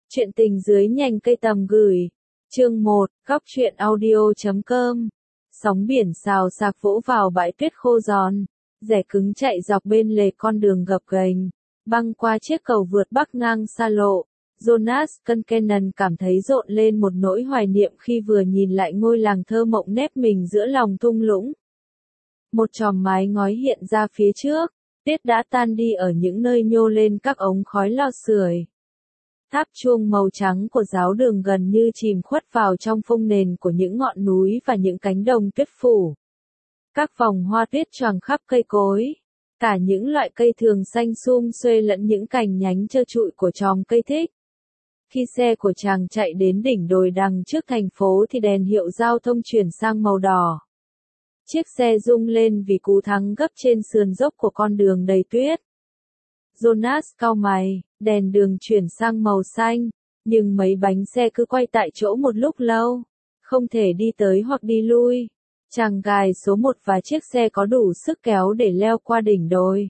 Chuyện tình dưới nhành cây tầm gửi. Chương 1, góc truyện audio.com. Sóng biển xào xạc vỗ vào bãi tuyết khô giòn, rẻ cứng chạy dọc bên lề con đường gập ghềnh, băng qua chiếc cầu vượt bắc ngang xa lộ. Jonas Conkenan cảm thấy rộn lên một nỗi hoài niệm khi vừa nhìn lại ngôi làng thơ mộng nép mình giữa lòng thung lũng. Một chòm mái ngói hiện ra phía trước, tuyết đã tan đi ở những nơi nhô lên các ống khói lò sưởi. Tháp chuông màu trắng của giáo đường gần như chìm khuất vào trong phông nền của những ngọn núi và những cánh đồng tuyết phủ. Các vòng hoa tuyết choàng khắp cây cối, cả những loại cây thường xanh sum xuê lẫn những cành nhánh trơ trụi của chòm cây thích. Khi xe của chàng chạy đến đỉnh đồi đằng trước thành phố thì đèn hiệu giao thông chuyển sang màu đỏ. Chiếc xe rung lên vì cú thắng gấp trên sườn dốc của con đường đầy tuyết. Jonas cau mày, đèn đường chuyển sang màu xanh, nhưng mấy bánh xe cứ quay tại chỗ một lúc lâu, không thể đi tới hoặc đi lui. Chàng gài số 1 và chiếc xe có đủ sức kéo để leo qua đỉnh đồi.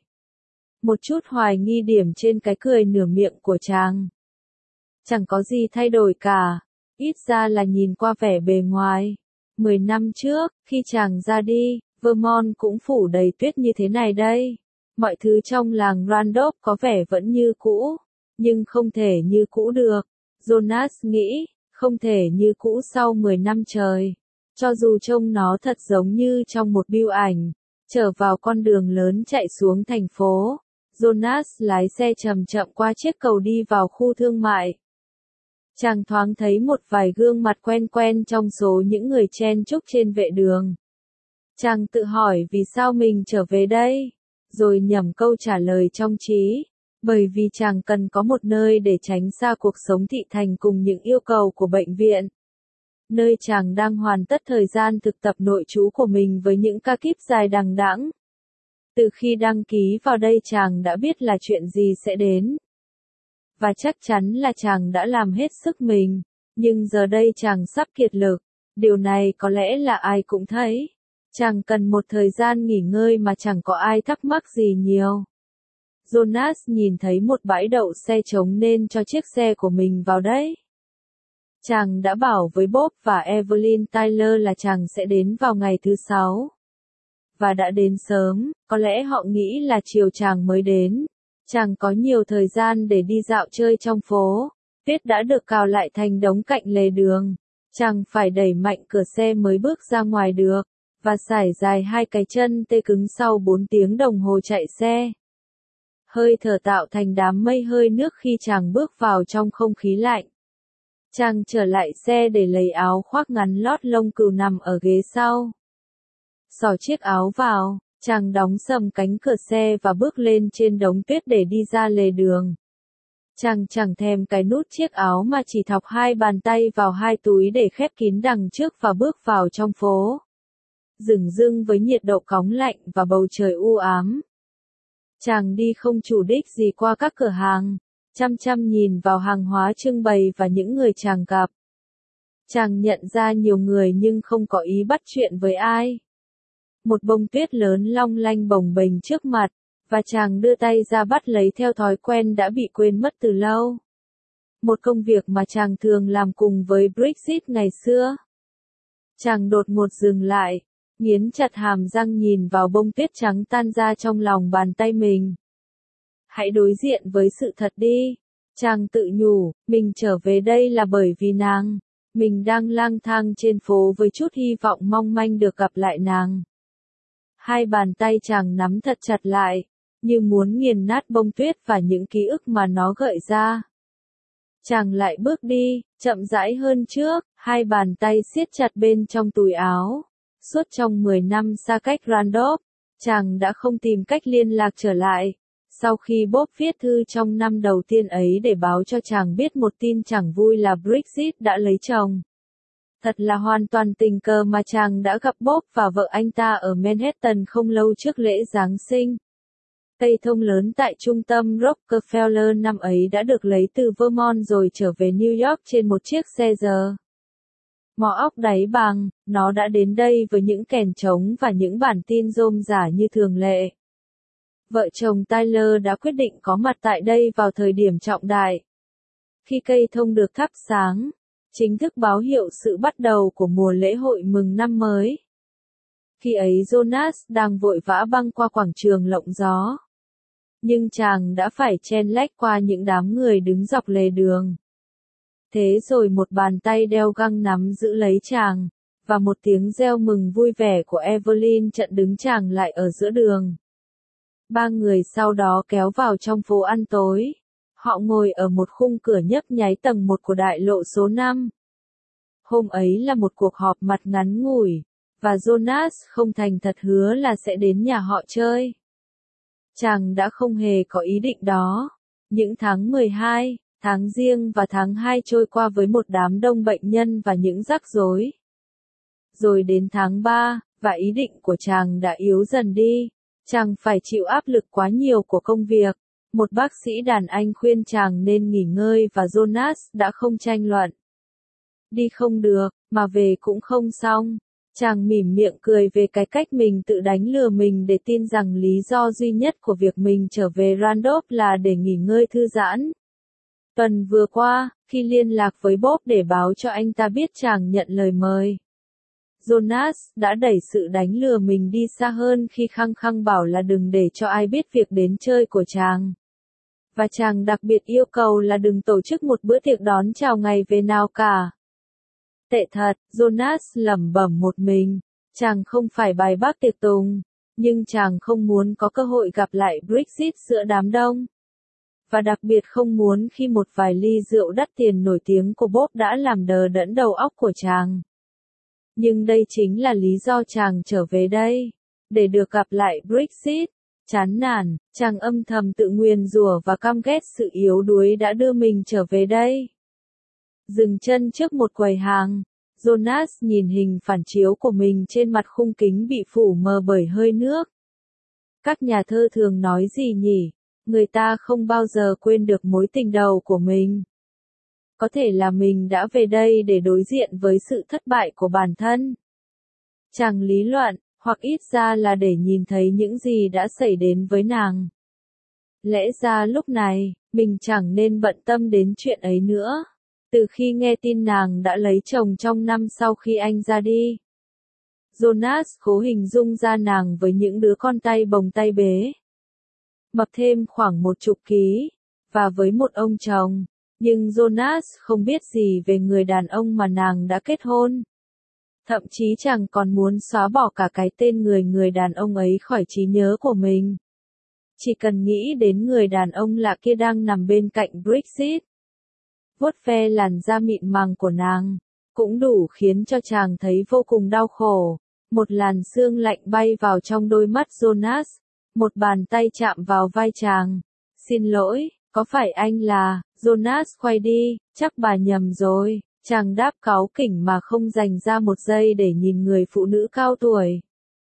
Một chút hoài nghi điểm trên cái cười nửa miệng của chàng. Chẳng có gì thay đổi cả, ít ra là nhìn qua vẻ bề ngoài. 10 năm trước, khi chàng ra đi, Vermont cũng phủ đầy tuyết như thế này đây. Mọi thứ trong làng Randolph có vẻ vẫn như cũ, nhưng không thể như cũ được. Jonas nghĩ, không thể như cũ sau 10 năm trời. Cho dù trông nó thật giống như trong một bưu ảnh, trở vào con đường lớn chạy xuống thành phố. Jonas lái xe chậm chậm qua chiếc cầu đi vào khu thương mại. Chàng thoáng thấy một vài gương mặt quen quen trong số những người chen chúc trên vệ đường. Chàng tự hỏi vì sao mình trở về đây, rồi nhẩm câu trả lời trong trí, bởi vì chàng cần có một nơi để tránh xa cuộc sống thị thành cùng những yêu cầu của bệnh viện. Nơi chàng đang hoàn tất thời gian thực tập nội trú của mình với những ca kíp dài đằng đẵng. Từ khi đăng ký vào đây chàng đã biết là chuyện gì sẽ đến. Và chắc chắn là chàng đã làm hết sức mình, nhưng giờ đây chàng sắp kiệt lực, điều này có lẽ là ai cũng thấy. Chàng cần một thời gian nghỉ ngơi mà chẳng có ai thắc mắc gì nhiều. Jonas nhìn thấy một bãi đậu xe trống nên cho chiếc xe của mình vào đấy. Chàng đã bảo với Bob và Evelyn Tyler là chàng sẽ đến vào ngày thứ 6. Và đã đến sớm, có lẽ họ nghĩ là chiều chàng mới đến. Chàng có nhiều thời gian để đi dạo chơi trong phố. Tuyết đã được cào lại thành đống cạnh lề đường. Chàng phải đẩy mạnh cửa xe mới bước ra ngoài được, và sải dài hai cái chân tê cứng sau 4 tiếng đồng hồ chạy xe. Hơi thở tạo thành đám mây hơi nước khi chàng bước vào trong không khí lạnh. Chàng trở lại xe để lấy áo khoác ngắn lót lông cừu nằm ở ghế sau. Xỏ chiếc áo vào, chàng đóng sầm cánh cửa xe và bước lên trên đống tuyết để đi ra lề đường. Chàng chẳng thèm cái nút chiếc áo mà chỉ thọc hai bàn tay vào hai túi để khép kín đằng trước và bước vào trong phố. Dửng dưng với nhiệt độ cóng lạnh và bầu trời u ám. Chàng đi không chủ đích gì qua các cửa hàng, chăm chăm nhìn vào hàng hóa trưng bày và những người chàng gặp. Chàng nhận ra nhiều người nhưng không có ý bắt chuyện với ai. Một bông tuyết lớn long lanh bồng bềnh trước mặt, và chàng đưa tay ra bắt lấy theo thói quen đã bị quên mất từ lâu. Một công việc mà chàng thường làm cùng với Brexit ngày xưa. Chàng đột ngột dừng lại, nghiến chặt hàm răng nhìn vào bông tuyết trắng tan ra trong lòng bàn tay mình. Hãy đối diện với sự thật đi. Chàng tự nhủ, mình trở về đây là bởi vì nàng. Mình đang lang thang trên phố với chút hy vọng mong manh được gặp lại nàng. Hai bàn tay chàng nắm thật chặt lại, như muốn nghiền nát bông tuyết và những ký ức mà nó gợi ra. Chàng lại bước đi, chậm rãi hơn trước, hai bàn tay siết chặt bên trong túi áo. Suốt trong 10 năm xa cách Randolph, chàng đã không tìm cách liên lạc trở lại. Sau khi Bob viết thư trong năm đầu tiên ấy để báo cho chàng biết một tin chẳng vui là Brexit đã lấy chồng. Thật là hoàn toàn tình cờ mà chàng đã gặp Bob và vợ anh ta ở Manhattan không lâu trước lễ Giáng sinh. Cây thông lớn tại trung tâm Rockefeller năm ấy đã được lấy từ Vermont rồi trở về New York trên một chiếc xe giờ. Mỏ óc đáy bằng, nó đã đến đây với những kèn trống và những bản tin rôm rả như thường lệ. Vợ chồng Tyler đã quyết định có mặt tại đây vào thời điểm trọng đại. Khi cây thông được thắp sáng, chính thức báo hiệu sự bắt đầu của mùa lễ hội mừng năm mới. Khi ấy Jonas đang vội vã băng qua quảng trường lộng gió. Nhưng chàng đã phải chen lách qua những đám người đứng dọc lề đường. Thế rồi một bàn tay đeo găng nắm giữ lấy chàng, và một tiếng reo mừng vui vẻ của Evelyn chặn đứng chàng lại ở giữa đường. Ba người sau đó kéo vào trong phố ăn tối. Họ ngồi ở một khung cửa nhấp nháy tầng 1 của đại lộ số 5. Hôm ấy là một cuộc họp mặt ngắn ngủi, và Jonas không thành thật hứa là sẽ đến nhà họ chơi. Chàng đã không hề có ý định đó. Những tháng 12, tháng Giêng và tháng 2 trôi qua với một đám đông bệnh nhân và những rắc rối. Rồi đến tháng 3, và ý định của chàng đã yếu dần đi. Chàng phải chịu áp lực quá nhiều của công việc. Một bác sĩ đàn anh khuyên chàng nên nghỉ ngơi và Jonas đã không tranh luận. Đi không được, mà về cũng không xong. Chàng mỉm miệng cười về cái cách mình tự đánh lừa mình để tin rằng lý do duy nhất của việc mình trở về Randolph là để nghỉ ngơi thư giãn. Tuần vừa qua, khi liên lạc với Bob để báo cho anh ta biết chàng nhận lời mời, Jonas đã đẩy sự đánh lừa mình đi xa hơn khi khăng khăng bảo là đừng để cho ai biết việc đến chơi của chàng. Và chàng đặc biệt yêu cầu là đừng tổ chức một bữa tiệc đón chào ngày về nào cả. Tệ thật, Jonas lẩm bẩm một mình. Chàng không phải bài bác tiệc tùng, nhưng chàng không muốn có cơ hội gặp lại Bridget giữa đám đông. Và đặc biệt không muốn khi một vài ly rượu đắt tiền nổi tiếng của Bob đã làm đờ đẫn đầu óc của chàng. Nhưng đây chính là lý do chàng trở về đây, để được gặp lại Bridget. Chán nản, chàng âm thầm tự nguyền rủa và căm ghét sự yếu đuối đã đưa mình trở về đây. Dừng chân trước một quầy hàng, Jonas nhìn hình phản chiếu của mình trên mặt khung kính bị phủ mờ bởi hơi nước. Các nhà thơ thường nói gì nhỉ? Người ta không bao giờ quên được mối tình đầu của mình. Có thể là mình đã về đây để đối diện với sự thất bại của bản thân. Chàng lý luận, hoặc ít ra là để nhìn thấy những gì đã xảy đến với nàng. Lẽ ra lúc này, mình chẳng nên bận tâm đến chuyện ấy nữa. Từ khi nghe tin nàng đã lấy chồng trong năm sau khi anh ra đi, Jonas cố hình dung ra nàng với những đứa con tay bồng tay bế, mập thêm khoảng 10 ký, và với một ông chồng. Nhưng Jonas không biết gì về người đàn ông mà nàng đã kết hôn. Thậm chí chàng còn muốn xóa bỏ cả cái tên người đàn ông ấy khỏi trí nhớ của mình. Chỉ cần nghĩ đến người đàn ông lạ kia đang nằm bên cạnh Bridget, vuốt ve làn da mịn màng của nàng, cũng đủ khiến cho chàng thấy vô cùng đau khổ. Một làn sương lạnh bay vào trong đôi mắt Jonas, một bàn tay chạm vào vai chàng. Xin lỗi, có phải anh là... Jonas quay đi, chắc bà nhầm rồi. Chàng đáp cáu kỉnh mà không dành ra một giây để nhìn người phụ nữ cao tuổi.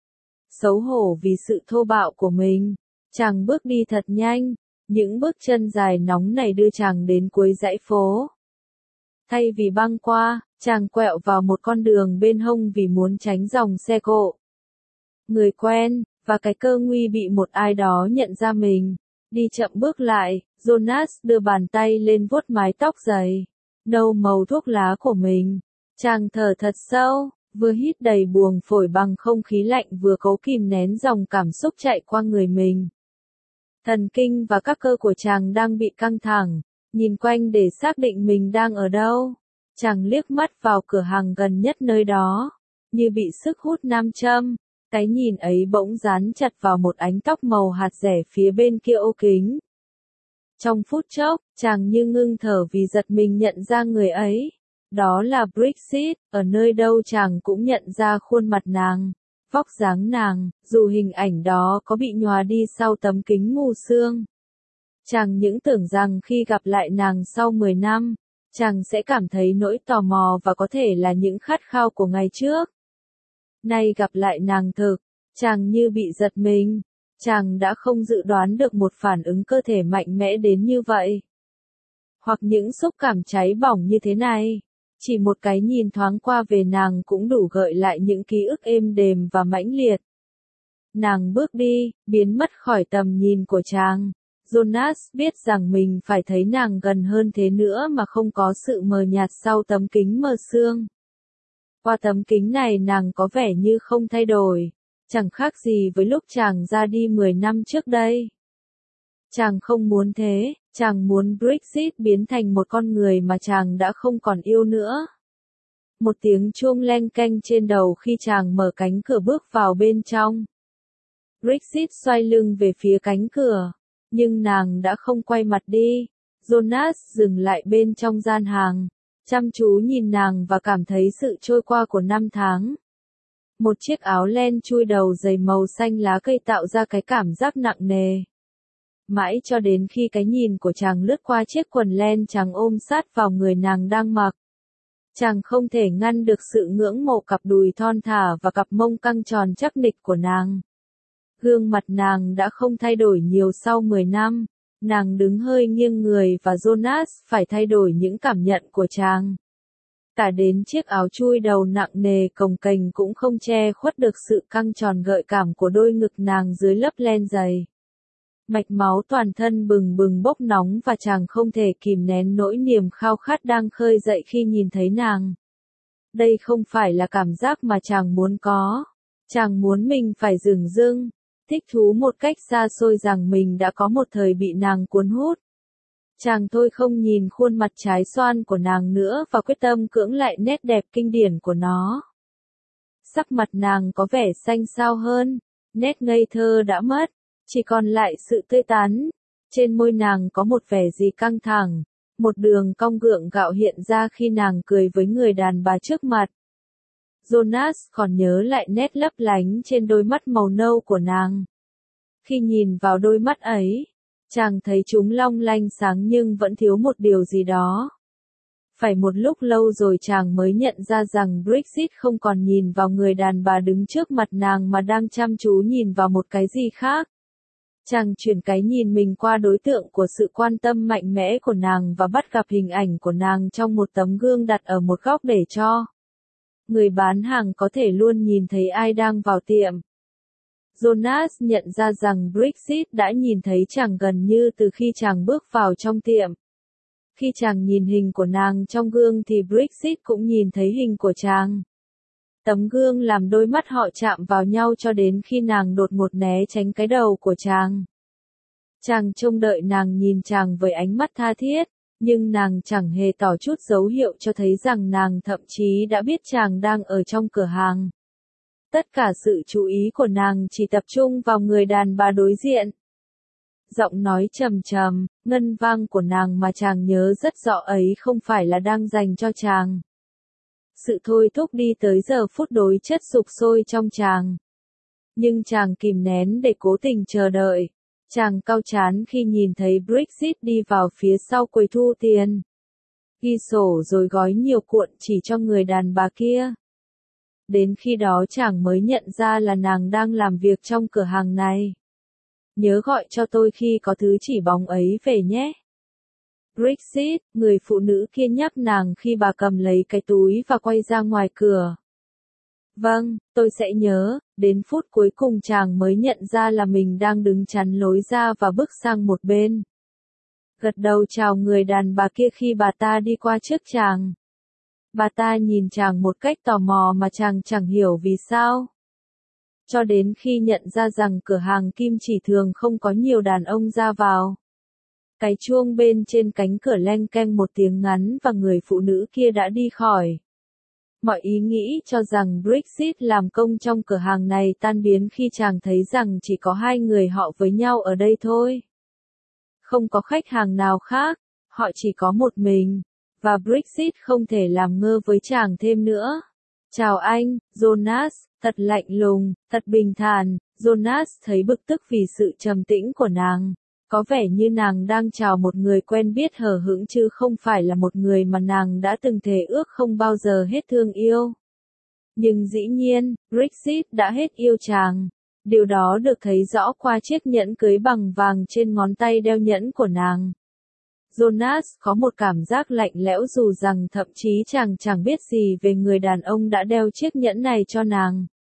Xấu hổ vì sự thô bạo của mình, chàng bước đi thật nhanh. Những bước chân dài nóng này đưa chàng đến cuối dãy phố. Thay vì băng qua, chàng quẹo vào một con đường bên hông vì muốn tránh dòng xe cộ. Người quen, và cái cơ nguy bị một ai đó nhận ra mình. Đi chậm bước lại, Jonas đưa bàn tay lên vuốt mái tóc dày, nâu màu thuốc lá của mình. Chàng thở thật sâu, vừa hít đầy buồng phổi bằng không khí lạnh vừa cố kìm nén dòng cảm xúc chạy qua người mình. Thần kinh và các cơ của chàng đang bị căng thẳng, nhìn quanh để xác định mình đang ở đâu. Chàng liếc mắt vào cửa hàng gần nhất nơi đó, như bị sức hút nam châm. Cái nhìn ấy bỗng dán chặt vào một ánh tóc màu hạt rẻ phía bên kia ô kính. Trong phút chốc, chàng như ngưng thở vì giật mình nhận ra người ấy. Đó là Bridget, ở nơi đâu chàng cũng nhận ra khuôn mặt nàng, vóc dáng nàng, dù hình ảnh đó có bị nhòa đi sau tấm kính mù sương. Chàng những tưởng rằng khi gặp lại nàng sau 10 năm, chàng sẽ cảm thấy nỗi tò mò và có thể là những khát khao của ngày trước. Nay gặp lại nàng thực, chàng như bị giật mình. Chàng đã không dự đoán được một phản ứng cơ thể mạnh mẽ đến như vậy. Hoặc những xúc cảm cháy bỏng như thế này. Chỉ một cái nhìn thoáng qua về nàng cũng đủ gợi lại những ký ức êm đềm và mãnh liệt. Nàng bước đi, biến mất khỏi tầm nhìn của chàng. Jonas biết rằng mình phải thấy nàng gần hơn thế nữa mà không có sự mờ nhạt sau tấm kính mờ sương. Qua tấm kính này nàng có vẻ như không thay đổi, chẳng khác gì với lúc chàng ra đi 10 năm trước đây. Chàng không muốn thế, chàng muốn Bridget biến thành một con người mà chàng đã không còn yêu nữa. Một tiếng chuông leng keng trên đầu khi chàng mở cánh cửa bước vào bên trong. Bridget xoay lưng về phía cánh cửa, nhưng nàng đã không quay mặt đi. Jonas dừng lại bên trong gian hàng, chăm chú nhìn nàng và cảm thấy sự trôi qua của năm tháng. Một chiếc áo len chui đầu dày màu xanh lá cây tạo ra cái cảm giác nặng nề. Mãi cho đến khi cái nhìn của chàng lướt qua chiếc quần len trắng ôm sát vào người nàng đang mặc. Chàng không thể ngăn được sự ngưỡng mộ cặp đùi thon thả và cặp mông căng tròn chắc nịch của nàng. Gương mặt nàng đã không thay đổi nhiều sau 10 năm, nàng đứng hơi nghiêng người và Jonas phải thay đổi những cảm nhận của chàng. Cả đến chiếc áo chui đầu nặng nề cồng kềnh cũng không che khuất được sự căng tròn gợi cảm của đôi ngực nàng dưới lớp len dày. Mạch máu toàn thân bừng bừng bốc nóng và chàng không thể kìm nén nỗi niềm khao khát đang khơi dậy khi nhìn thấy nàng. Đây không phải là cảm giác mà chàng muốn có. Chàng muốn mình phải dửng dưng, thích thú một cách xa xôi rằng mình đã có một thời bị nàng cuốn hút. Chàng thôi không nhìn khuôn mặt trái xoan của nàng nữa và quyết tâm cưỡng lại nét đẹp kinh điển của nó. Sắc mặt nàng có vẻ xanh xao hơn, nét ngây thơ đã mất, chỉ còn lại sự tươi tắn. Trên môi nàng có một vẻ gì căng thẳng, một đường cong gượng gạo hiện ra khi nàng cười với người đàn bà trước mặt. Jonas còn nhớ lại nét lấp lánh trên đôi mắt màu nâu của nàng. Khi nhìn vào đôi mắt ấy, chàng thấy chúng long lanh sáng nhưng vẫn thiếu một điều gì đó. Phải một lúc lâu rồi chàng mới nhận ra rằng Bridget không còn nhìn vào người đàn bà đứng trước mặt nàng mà đang chăm chú nhìn vào một cái gì khác. Chàng chuyển cái nhìn mình qua đối tượng của sự quan tâm mạnh mẽ của nàng và bắt gặp hình ảnh của nàng trong một tấm gương đặt ở một góc để cho người bán hàng có thể luôn nhìn thấy ai đang vào tiệm. Jonas nhận ra rằng Bridget đã nhìn thấy chàng gần như từ khi chàng bước vào trong tiệm. Khi chàng nhìn hình của nàng trong gương thì Bridget cũng nhìn thấy hình của chàng. Tấm gương làm đôi mắt họ chạm vào nhau cho đến khi nàng đột ngột né tránh cái đầu của chàng. Chàng trông đợi nàng nhìn chàng với ánh mắt tha thiết, nhưng nàng chẳng hề tỏ chút dấu hiệu cho thấy rằng nàng thậm chí đã biết chàng đang ở trong cửa hàng. Tất cả sự chú ý của nàng chỉ tập trung vào người đàn bà đối diện. Giọng nói trầm trầm, ngân vang của nàng mà chàng nhớ rất rõ ấy không phải là đang dành cho chàng. Sự thôi thúc đi tới giờ phút đối chất sục sôi trong chàng. Nhưng chàng kìm nén để cố tình chờ đợi. Chàng cau chán khi nhìn thấy Bridget đi vào phía sau quầy thu tiền. Ghi sổ rồi gói nhiều cuộn chỉ cho người đàn bà kia. Đến khi đó chàng mới nhận ra là nàng đang làm việc trong cửa hàng này. Nhớ gọi cho tôi khi có thứ chỉ bóng ấy về nhé. Bridget, người phụ nữ kia nhắc nàng khi bà cầm lấy cái túi và quay ra ngoài cửa. Vâng, tôi sẽ nhớ. Đến phút cuối cùng chàng mới nhận ra là mình đang đứng chắn lối ra và bước sang một bên. Gật đầu chào người đàn bà kia khi bà ta đi qua trước chàng. Bà ta nhìn chàng một cách tò mò mà chàng chẳng hiểu vì sao. Cho đến khi nhận ra rằng cửa hàng kim chỉ thường không có nhiều đàn ông ra vào. Cái chuông bên trên cánh cửa leng keng một tiếng ngắn và người phụ nữ kia đã đi khỏi. Mọi ý nghĩ cho rằng Bridget làm công trong cửa hàng này tan biến khi chàng thấy rằng chỉ có hai người họ với nhau ở đây thôi. Không có khách hàng nào khác, họ chỉ có một mình, và Bridget không thể làm ngơ với chàng thêm nữa. Chào anh, Jonas, thật lạnh lùng, thật bình thản. Jonas thấy bực tức vì sự trầm tĩnh của nàng. Có vẻ như nàng đang chào một người quen biết hờ hững chứ không phải là một người mà nàng đã từng thề ước không bao giờ hết thương yêu. Nhưng dĩ nhiên, Bridget đã hết yêu chàng. Điều đó được thấy rõ qua chiếc nhẫn cưới bằng vàng trên ngón tay đeo nhẫn của nàng. Jonas có một cảm giác lạnh lẽo dù rằng thậm chí chàng chẳng biết gì về người đàn ông đã đeo chiếc nhẫn này cho nàng.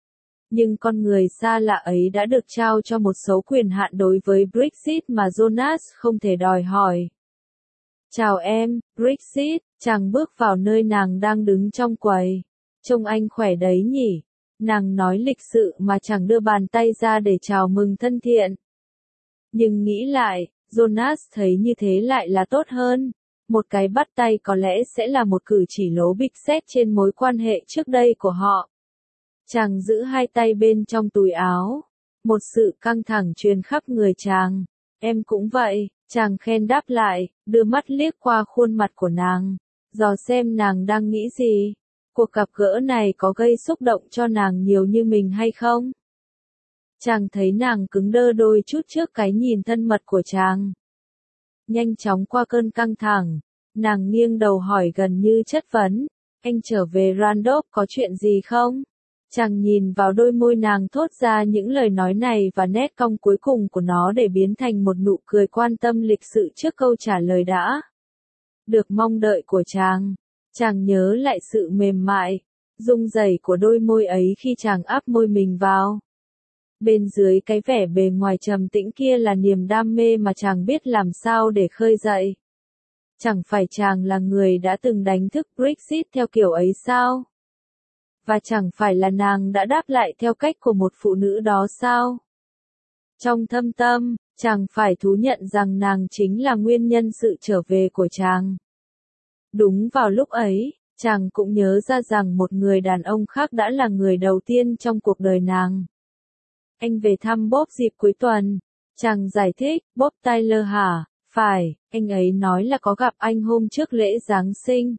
Nhưng con người xa lạ ấy đã được trao cho một số quyền hạn đối với Brexit mà Jonas không thể đòi hỏi. Chào em, Brexit, chàng bước vào nơi nàng đang đứng trong quầy. Trông anh khỏe đấy nhỉ? Nàng nói lịch sự mà chẳng đưa bàn tay ra để chào mừng thân thiện. Nhưng nghĩ lại, Jonas thấy như thế lại là tốt hơn. Một cái bắt tay có lẽ sẽ là một cử chỉ lố bịch xét trên mối quan hệ trước đây của họ. Chàng giữ hai tay bên trong túi áo. Một sự căng thẳng truyền khắp người chàng. Em cũng vậy, chàng khen đáp lại, đưa mắt liếc qua khuôn mặt của nàng. Dò xem nàng đang nghĩ gì. Cuộc gặp gỡ này có gây xúc động cho nàng nhiều như mình hay không? Chàng thấy nàng cứng đơ đôi chút trước cái nhìn thân mật của chàng. Nhanh chóng qua cơn căng thẳng, nàng nghiêng đầu hỏi gần như chất vấn, anh trở về Randolph có chuyện gì không? Chàng nhìn vào đôi môi nàng thốt ra những lời nói này và nét cong cuối cùng của nó để biến thành một nụ cười quan tâm lịch sự trước câu trả lời đã được mong đợi của chàng. Chàng nhớ lại sự mềm mại, rung rẩy của đôi môi ấy khi chàng áp môi mình vào. Bên dưới cái vẻ bề ngoài trầm tĩnh kia là niềm đam mê mà chàng biết làm sao để khơi dậy. Chẳng phải chàng là người đã từng đánh thức Brexit theo kiểu ấy sao? Và chẳng phải là nàng đã đáp lại theo cách của một phụ nữ đó sao? Trong thâm tâm, chàng phải thú nhận rằng nàng chính là nguyên nhân sự trở về của chàng. Đúng vào lúc ấy, chàng cũng nhớ ra rằng một người đàn ông khác đã là người đầu tiên trong cuộc đời nàng. Anh về thăm Bob dịp cuối tuần. Chàng giải thích, Bob Tyler hả? Phải, anh ấy nói là có gặp anh hôm trước lễ Giáng sinh.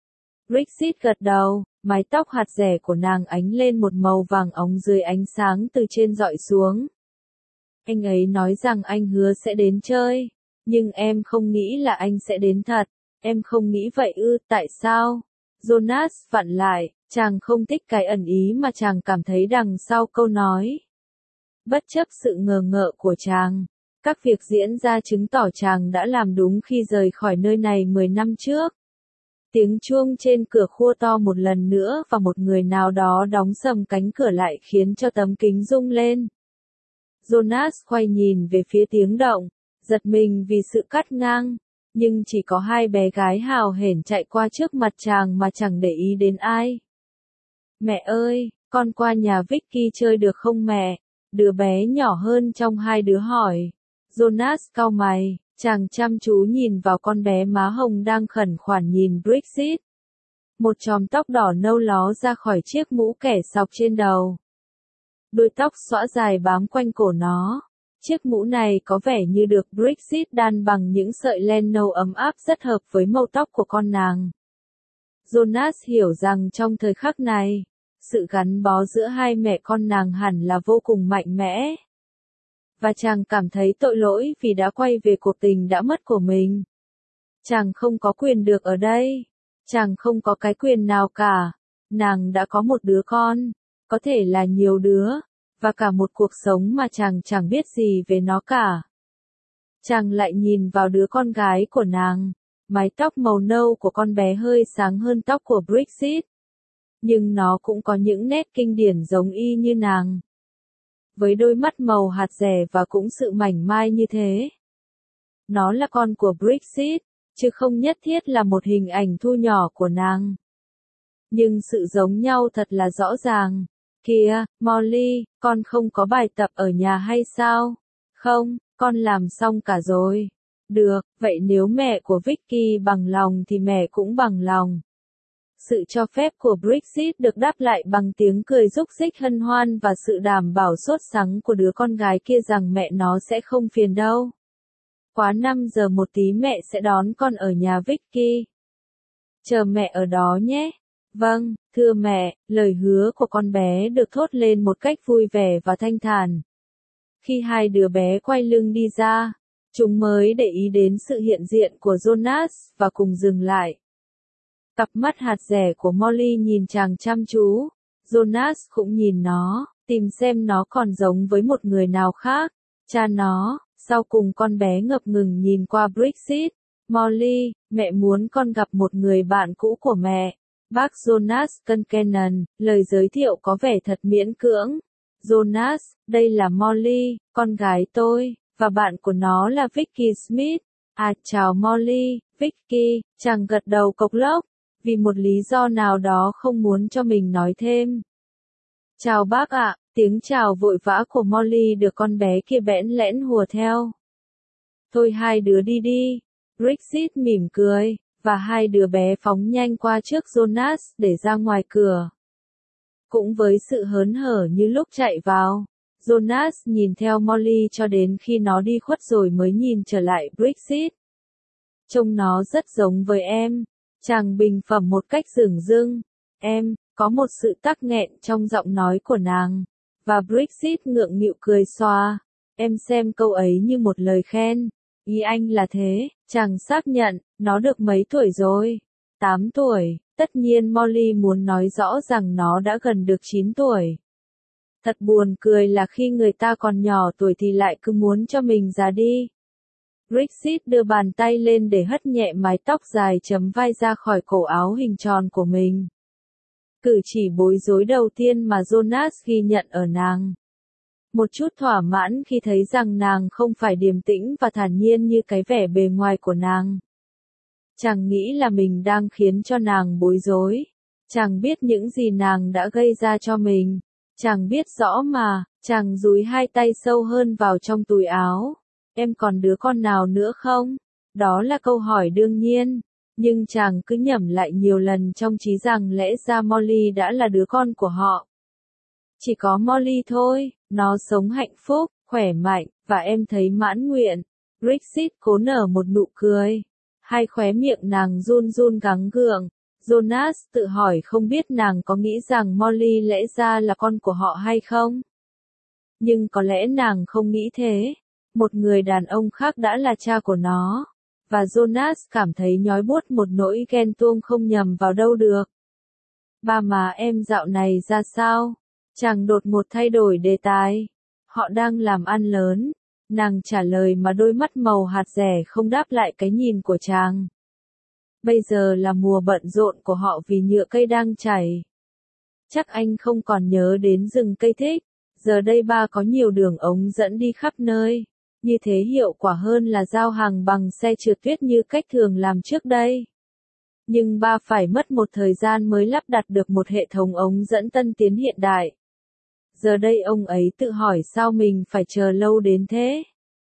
Brexit gật đầu, mái tóc hạt rẻ của nàng ánh lên một màu vàng óng dưới ánh sáng từ trên dọi xuống. Anh ấy nói rằng anh hứa sẽ đến chơi, nhưng em không nghĩ là anh sẽ đến thật. Em không nghĩ vậy ư, tại sao? Jonas vặn lại, chàng không thích cái ẩn ý mà chàng cảm thấy đằng sau câu nói. Bất chấp sự ngờ ngợ của chàng, các việc diễn ra chứng tỏ chàng đã làm đúng khi rời khỏi nơi này 10 năm trước. Tiếng chuông trên cửa khua to một lần nữa và một người nào đó đóng sầm cánh cửa lại khiến cho tấm kính rung lên. Jonas quay nhìn về phía tiếng động, giật mình vì sự cắt ngang, nhưng chỉ có hai bé gái hào hển chạy qua trước mặt chàng mà chẳng để ý đến ai. Mẹ ơi, con qua nhà Vicky chơi được không mẹ? Đứa bé nhỏ hơn trong hai đứa hỏi. Jonas cau mày, chàng chăm chú nhìn vào con bé má hồng đang khẩn khoản nhìn Brexit. Một chòm tóc đỏ nâu ló ra khỏi chiếc mũ kẻ sọc trên đầu. Đuôi tóc xõa dài bám quanh cổ nó. Chiếc mũ này có vẻ như được Brexit đan bằng những sợi len nâu ấm áp rất hợp với màu tóc của con nàng. Jonas hiểu rằng trong thời khắc này, sự gắn bó giữa hai mẹ con nàng hẳn là vô cùng mạnh mẽ. Và chàng cảm thấy tội lỗi vì đã quay về cuộc tình đã mất của mình. Chàng không có quyền được ở đây. Chàng không có cái quyền nào cả. Nàng đã có một đứa con, có thể là nhiều đứa, và cả một cuộc sống mà chàng chẳng biết gì về nó cả. Chàng lại nhìn vào đứa con gái của nàng. Mái tóc màu nâu của con bé hơi sáng hơn tóc của Brexit. Nhưng nó cũng có những nét kinh điển giống y như nàng. Với đôi mắt màu hạt rẻ và cũng sự mảnh mai như thế. Nó là con của Brexit, chứ không nhất thiết là một hình ảnh thu nhỏ của nàng. Nhưng sự giống nhau thật là rõ ràng. Kìa, Molly, con không có bài tập ở nhà hay sao? Không, con làm xong cả rồi. Được, vậy nếu mẹ của Vicky bằng lòng thì mẹ cũng bằng lòng. Sự cho phép của Brexit được đáp lại bằng tiếng cười rúc rích hân hoan và sự đảm bảo sốt sắng của đứa con gái kia rằng mẹ nó sẽ không phiền đâu. Quá 5 giờ một tí mẹ sẽ đón con ở nhà Vicky. Chờ mẹ ở đó nhé. Vâng, thưa mẹ, lời hứa của con bé được thốt lên một cách vui vẻ và thanh thản. Khi hai đứa bé quay lưng đi ra, chúng mới để ý đến sự hiện diện của Jonas và cùng dừng lại. Cặp mắt hạt rẻ của Molly nhìn chàng chăm chú. Jonas cũng nhìn nó, tìm xem nó còn giống với một người nào khác. Cha nó, sau cùng con bé ngập ngừng nhìn qua Brexit. Molly, mẹ muốn con gặp một người bạn cũ của mẹ. Bác Jonas Concannon, lời giới thiệu có vẻ thật miễn cưỡng. Jonas, đây là Molly, con gái tôi, và bạn của nó là Vicky Smith. À chào Molly, Vicky, chàng gật đầu cộc lốc, vì một lý do nào đó không muốn cho mình nói thêm. Chào bác ạ, tiếng chào vội vã của Molly được con bé kia bẽn lẽn hùa theo. Thôi hai đứa đi đi. Brexit mỉm cười, và hai đứa bé phóng nhanh qua trước Jonas để ra ngoài cửa. Cũng với sự hớn hở như lúc chạy vào, Jonas nhìn theo Molly cho đến khi nó đi khuất rồi mới nhìn trở lại Brexit. Trông nó rất giống với em, chàng bình phẩm một cách dửng dưng. Em, có một sự tắc nghẹn trong giọng nói của nàng, và Brexit ngượng nghịu cười xòa. Em xem câu ấy như một lời khen. Ý anh là thế, chàng xác nhận, nó được mấy tuổi rồi? 8 tuổi, tất nhiên Molly muốn nói rõ rằng nó đã gần được 9 tuổi. Thật buồn cười là khi người ta còn nhỏ tuổi thì lại cứ muốn cho mình già đi. Brexit đưa bàn tay lên để hất nhẹ mái tóc dài chấm vai ra khỏi cổ áo hình tròn của mình. Cử chỉ bối rối đầu tiên mà Jonas ghi nhận ở nàng. Một chút thỏa mãn khi thấy rằng nàng không phải điềm tĩnh và thản nhiên như cái vẻ bề ngoài của nàng. Chàng nghĩ là mình đang khiến cho nàng bối rối. Chàng biết những gì nàng đã gây ra cho mình. Chàng biết rõ mà, chàng dúi hai tay sâu hơn vào trong túi áo. Em còn đứa con nào nữa không? Đó là câu hỏi đương nhiên. Nhưng chàng cứ nhẩm lại nhiều lần trong trí rằng lẽ ra Molly đã là đứa con của họ. Chỉ có Molly thôi, nó sống hạnh phúc, khỏe mạnh, và em thấy mãn nguyện. Brexit cố nở một nụ cười. Hai khóe miệng nàng run run gắng gượng. Jonas tự hỏi không biết nàng có nghĩ rằng Molly lẽ ra là con của họ hay không? Nhưng có lẽ nàng không nghĩ thế. Một người đàn ông khác đã là cha của nó. Và Jonas cảm thấy nhói buốt một nỗi ghen tuông không nhầm vào đâu được. Ba má em dạo này ra sao? Chàng đột ngột thay đổi đề tài. Họ đang làm ăn lớn. Nàng trả lời mà đôi mắt màu hạt rẻ không đáp lại cái nhìn của chàng. Bây giờ là mùa bận rộn của họ vì nhựa cây đang chảy. Chắc anh không còn nhớ đến rừng cây thích. Giờ đây ba có nhiều đường ống dẫn đi khắp nơi. Như thế hiệu quả hơn là giao hàng bằng xe trượt tuyết như cách thường làm trước đây. Nhưng ba phải mất một thời gian mới lắp đặt được một hệ thống ống dẫn tân tiến hiện đại. Giờ đây ông ấy tự hỏi sao mình phải chờ lâu đến thế.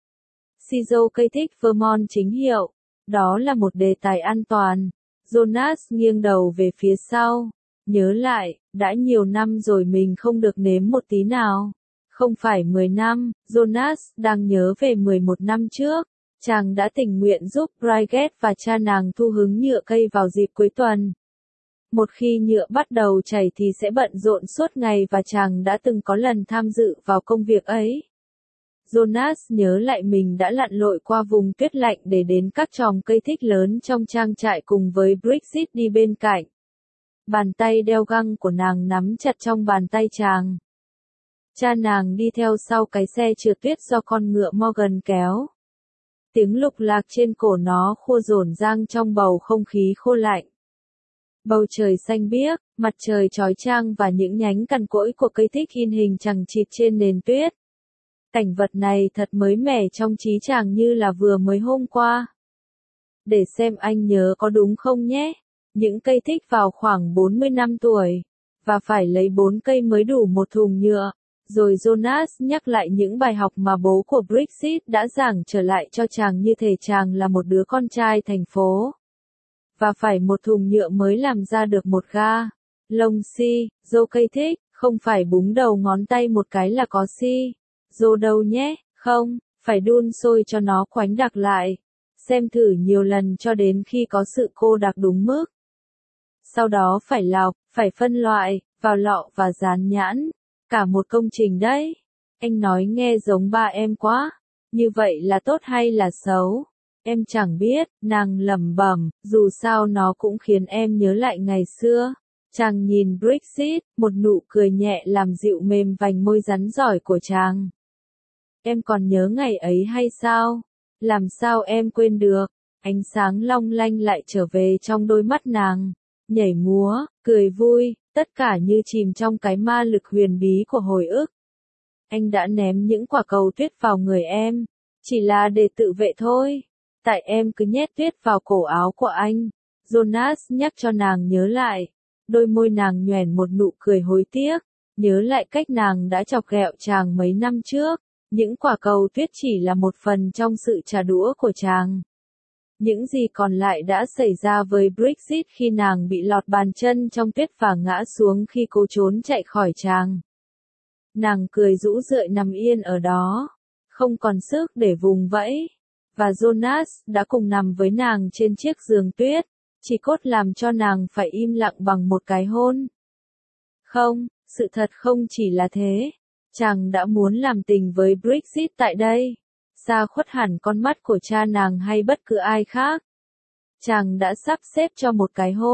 Shizuo cây thích Vermont chính hiệu. Đó là một đề tài an toàn. Jonas nghiêng đầu về phía sau. Nhớ lại, đã nhiều năm rồi mình không được nếm một tí nào. Không phải 10 năm, Jonas đang nhớ về 11 năm trước. Chàng đã tình nguyện giúp Bridget và cha nàng thu hứng nhựa cây vào dịp cuối tuần. Một khi nhựa bắt đầu chảy thì sẽ bận rộn suốt ngày và chàng đã từng có lần tham dự vào công việc ấy. Jonas nhớ lại mình đã lặn lội qua vùng tuyết lạnh để đến các chòm cây thích lớn trong trang trại cùng với Brexit đi bên cạnh. Bàn tay đeo găng của nàng nắm chặt trong bàn tay chàng. Cha nàng đi theo sau cái xe trượt tuyết do con ngựa Morgan kéo. Tiếng lục lạc trên cổ nó khua rổn rang trong bầu không khí khô lạnh. Bầu trời xanh biếc, mặt trời chói chang và những nhánh cằn cỗi của cây thích in hình chằng chịt trên nền tuyết. Cảnh vật này thật mới mẻ trong trí chàng như là vừa mới hôm qua. Để xem anh nhớ có đúng không nhé. Những cây thích vào khoảng 40 năm tuổi. Và phải lấy 4 cây mới đủ một thùng nhựa. Rồi Jonas nhắc lại những bài học mà bố của Brexit đã giảng trở lại cho chàng như thể chàng là một đứa con trai thành phố. Và phải một thùng nhựa mới làm ra được một ga. Lông si, dâu cây thích, không phải búng đầu ngón tay một cái là có si. Dô đâu nhé, không, phải đun sôi cho nó khoánh đặc lại. Xem thử nhiều lần cho đến khi có sự cô đặc đúng mức. Sau đó phải lọc, phải phân loại, vào lọ và dán nhãn. Cả một công trình đấy. Anh nói nghe giống ba em quá. Như vậy là tốt hay là xấu? Em chẳng biết, nàng lẩm bẩm, dù sao nó cũng khiến em nhớ lại ngày xưa. Chàng nhìn Brexit, một nụ cười nhẹ làm dịu mềm vành môi rắn giỏi của chàng. Em còn nhớ ngày ấy hay sao? Làm sao em quên được? Ánh sáng long lanh lại trở về trong đôi mắt nàng. Nhảy múa, cười vui, tất cả như chìm trong cái ma lực huyền bí của hồi ức. Anh đã ném những quả cầu tuyết vào người em, chỉ là để tự vệ thôi. Tại em cứ nhét tuyết vào cổ áo của anh. Jonas nhắc cho nàng nhớ lại. Đôi môi nàng nhoẻn một nụ cười hối tiếc, nhớ lại cách nàng đã chọc ghẹo chàng mấy năm trước. Những quả cầu tuyết chỉ là một phần trong sự trả đũa của chàng. Những gì còn lại đã xảy ra với Bridget khi nàng bị lọt bàn chân trong tuyết và ngã xuống khi cố trốn chạy khỏi chàng. Nàng cười rũ rượi nằm yên ở đó, không còn sức để vùng vẫy. Và Jonas đã cùng nằm với nàng trên chiếc giường tuyết, chỉ cốt làm cho nàng phải im lặng bằng một cái hôn. Không, sự thật không chỉ là thế. Chàng đã muốn làm tình với Bridget tại đây, xa khuất hẳn con mắt của cha nàng hay bất cứ ai khác. Chàng đã sắp xếp cho một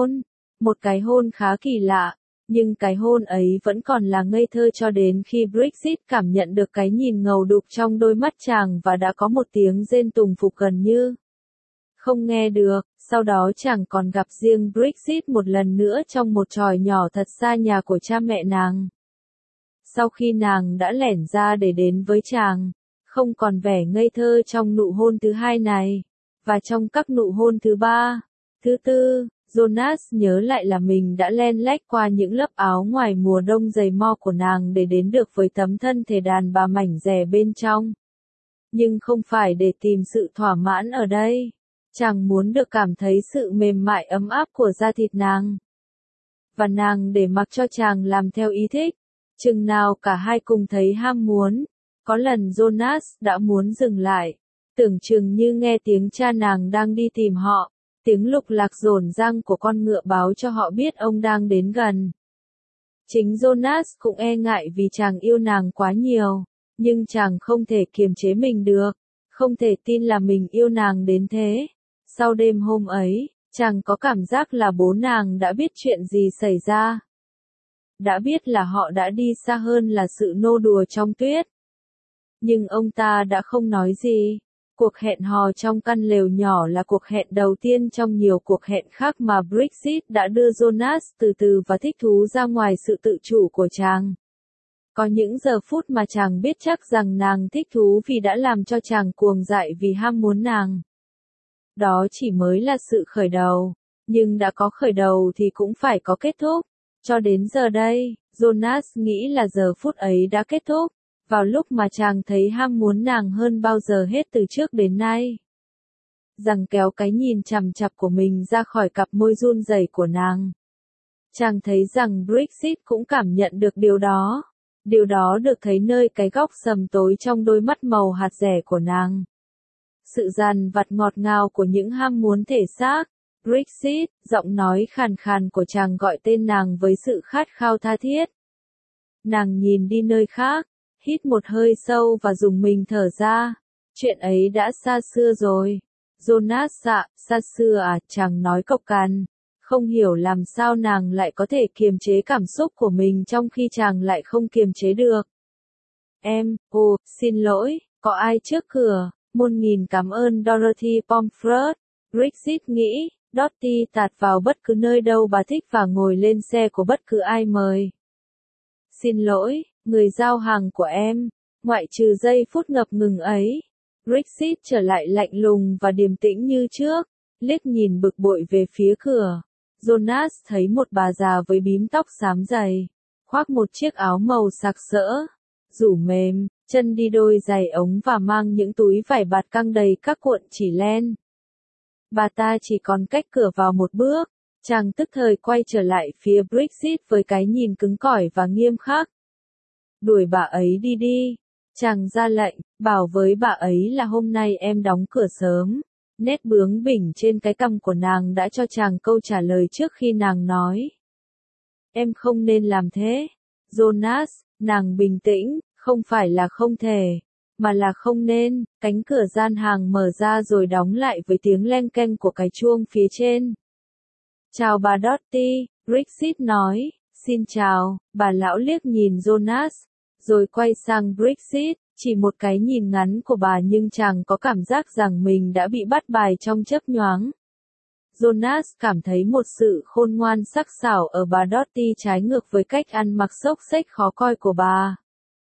cái hôn khá kỳ lạ, nhưng cái hôn ấy vẫn còn là ngây thơ cho đến khi Bridget cảm nhận được cái nhìn ngầu đục trong đôi mắt chàng và đã có một tiếng rên tùng phục gần như không nghe được. Sau đó chàng còn gặp riêng Bridget một lần nữa trong một chòi nhỏ thật xa nhà của cha mẹ nàng. Sau khi nàng đã lẻn ra để đến với chàng, không còn vẻ ngây thơ trong nụ hôn thứ hai này, và trong các nụ hôn thứ ba, thứ tư, Jonas nhớ lại là mình đã len lách qua những lớp áo ngoài mùa đông dày mo của nàng để đến được với tấm thân thể đàn bà mảnh dẻ bên trong. Nhưng không phải để tìm sự thỏa mãn ở đây. Chàng muốn được cảm thấy sự mềm mại ấm áp của da thịt nàng. Và nàng để mặc cho chàng làm theo ý thích. Chừng nào cả hai cùng thấy ham muốn. Có lần Jonas đã muốn dừng lại. Tưởng chừng như nghe tiếng cha nàng đang đi tìm họ. Tiếng lục lạc rồn rang của con ngựa báo cho họ biết ông đang đến gần. Chính Jonas cũng e ngại vì chàng yêu nàng quá nhiều. Nhưng chàng không thể kiềm chế mình được. Không thể tin là mình yêu nàng đến thế. Sau đêm hôm ấy, chàng có cảm giác là bố nàng đã biết chuyện gì xảy ra. Đã biết là họ đã đi xa hơn là sự nô đùa trong tuyết. Nhưng ông ta đã không nói gì. Cuộc hẹn hò trong căn lều nhỏ là cuộc hẹn đầu tiên trong nhiều cuộc hẹn khác mà Bridget đã đưa Jonas từ từ và thích thú ra ngoài sự tự chủ của chàng. Có những giờ phút mà chàng biết chắc rằng nàng thích thú vì đã làm cho chàng cuồng dại vì ham muốn nàng. Đó chỉ mới là sự khởi đầu, nhưng đã có khởi đầu thì cũng phải có kết thúc. Cho đến giờ đây, Jonas nghĩ là giờ phút ấy đã kết thúc, vào lúc mà chàng thấy ham muốn nàng hơn bao giờ hết từ trước đến nay. Giằng kéo cái nhìn chằm chặp của mình ra khỏi cặp môi run rẩy của nàng. Chàng thấy rằng Bridget cũng cảm nhận được điều đó. Điều đó được thấy nơi cái góc sầm tối trong đôi mắt màu hạt dẻ của nàng. Sự dằn vặt ngọt ngào của những ham muốn thể xác. Bridget, giọng nói khàn khàn của chàng gọi tên nàng với sự khát khao tha thiết. Nàng nhìn đi nơi khác, hít một hơi sâu và dùng mình thở ra. Chuyện ấy đã xa xưa rồi. Jonas dạ, xa xưa à, chàng nói cộc cằn. Không hiểu làm sao nàng lại có thể kiềm chế cảm xúc của mình trong khi chàng lại không kiềm chế được. Em, xin lỗi, có ai trước cửa? Muôn nghìn cảm ơn Dorothy Pomfret. Bridget nghĩ, Dorothy tạt vào bất cứ nơi đâu bà thích và ngồi lên xe của bất cứ ai mời. Xin lỗi, người giao hàng của em. Ngoại trừ giây phút ngập ngừng ấy, Bridget trở lại lạnh lùng và điềm tĩnh như trước, liếc nhìn bực bội về phía cửa. Jonas thấy một bà già với bím tóc xám dày, khoác một chiếc áo màu sặc sỡ, rủ mềm, chân đi đôi giày ống và mang những túi vải bạt căng đầy các cuộn chỉ len. Bà ta chỉ còn cách cửa vào một bước, chàng tức thời quay trở lại phía Bridget với cái nhìn cứng cỏi và nghiêm khắc. Đuổi bà ấy đi đi. Chàng ra lệnh, bảo với bà ấy là hôm nay em đóng cửa sớm. Nét bướng bỉnh trên cái cằm của nàng đã cho chàng câu trả lời trước khi nàng nói. Em không nên làm thế. Jonas, nàng bình tĩnh, không phải là không thể, mà là không nên. Cánh cửa gian hàng mở ra rồi đóng lại với tiếng leng keng của cái chuông phía trên. Chào bà Dorothy, Bridget nói. Xin chào, bà lão liếc nhìn Jonas, rồi quay sang Bridget, chỉ một cái nhìn ngắn của bà nhưng chàng có cảm giác rằng mình đã bị bắt bài trong chớp nhoáng. Jonas cảm thấy một sự khôn ngoan sắc sảo ở bà Dorothy trái ngược với cách ăn mặc xốc xếch khó coi của bà.